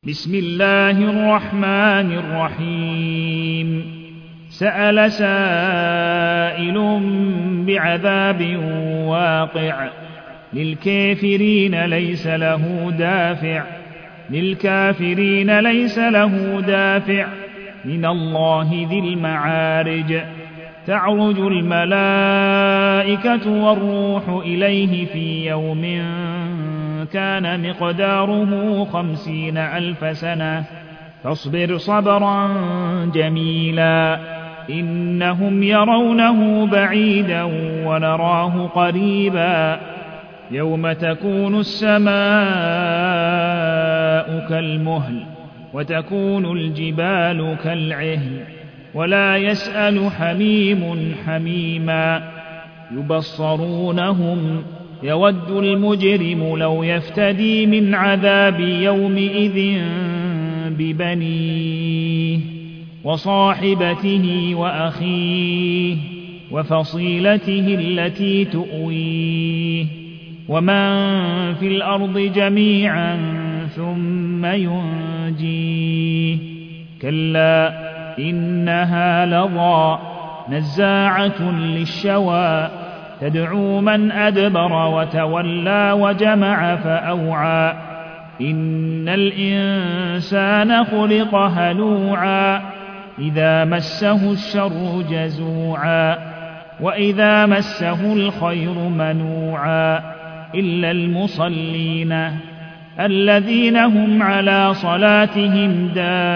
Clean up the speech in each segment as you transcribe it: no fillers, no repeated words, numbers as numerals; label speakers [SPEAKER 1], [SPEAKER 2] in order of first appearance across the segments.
[SPEAKER 1] بسم الله الرحمن الرحيم سأل سائل بعذاب واقع للكافرين ليس له دافع من الله ذي المعارج تعرج الملائكة والروح إليه في يوم كان مقداره 50,000 سنة فاصبر صبرا جميلا إنهم يرونه بعيدا ونراه قريبا يوم تكون السماء كالمهل وتكون الجبال كالعهن ولا يسأل حميم حميما يبصرونهم يود المجرم لو يفتدي من عذاب يومئذ ببنيه وصاحبته وأخيه وفصيلته التي تؤويه ومن في الأرض جميعا ثم ينجيه كلا إنها لظى نزاعة للشوى تدعو من أدبر وتولى وجمع فأوعى إن الإنسان خلق هلوعا إذا مسه الشر جزوعا وإذا مسه الخير منوعا إلا المصلين الذين هم على صلاتهم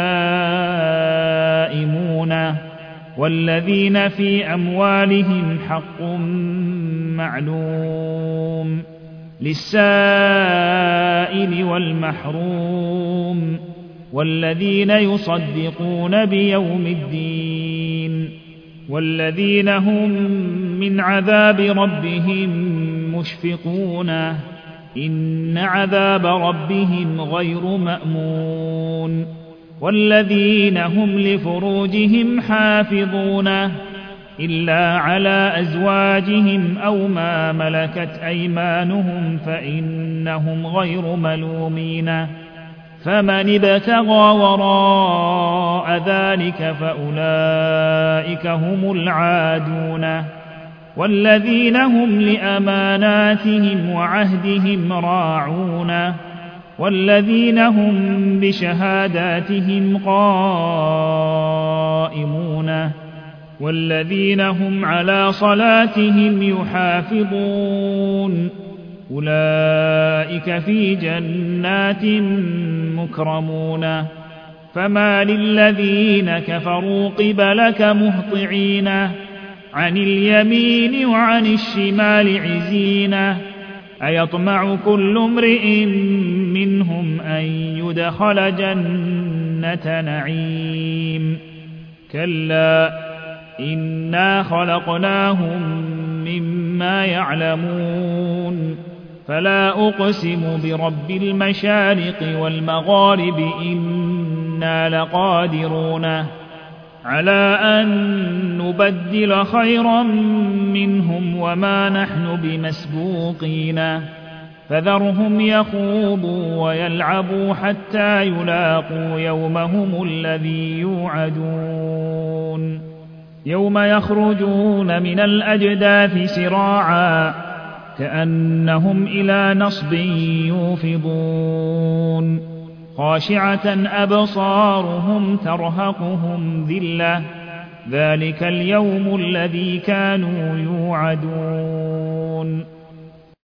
[SPEAKER 1] دائمون والذين في أموالهم حق معلوم للسائل والمحروم والذين يصدقون بيوم الدين والذين هم من عذاب ربهم مشفقون إن عذاب ربهم غير مأمون والذين هم لفروجهم حافظون إلا على أزواجهم أو ما ملكت أيمانهم فإنهم غير ملومين فمن ابتغى وراء ذلك فأولئك هم العادون والذين هم لأماناتهم وعهدهم راعون والذين هم بشهاداتهم قائمون والذين هم على صلاتهم يحافظون أولئك في جنات مكرمون فما للذين كفروا قبلك مهطعين عن اليمين وعن الشمال عزين أيطمع كل امرئ منهم أن يدخل جنة نعيم كلا إنا خلقناهم مما يعلمون فلا أقسم برب المشارق والمغارب إنا لقادرون على أن نبدل خيرا منهم وما نحن بمسبوقين فذرهم يخوضوا ويلعبوا حتى يلاقوا يومهم الذي يوعدون يوم يخرجون من الأجداث سراعا كأنهم إلى نصب يوفضون خاشعة أبصارهم ترهقهم ذلة ذلك اليوم الذي كانوا يوعدون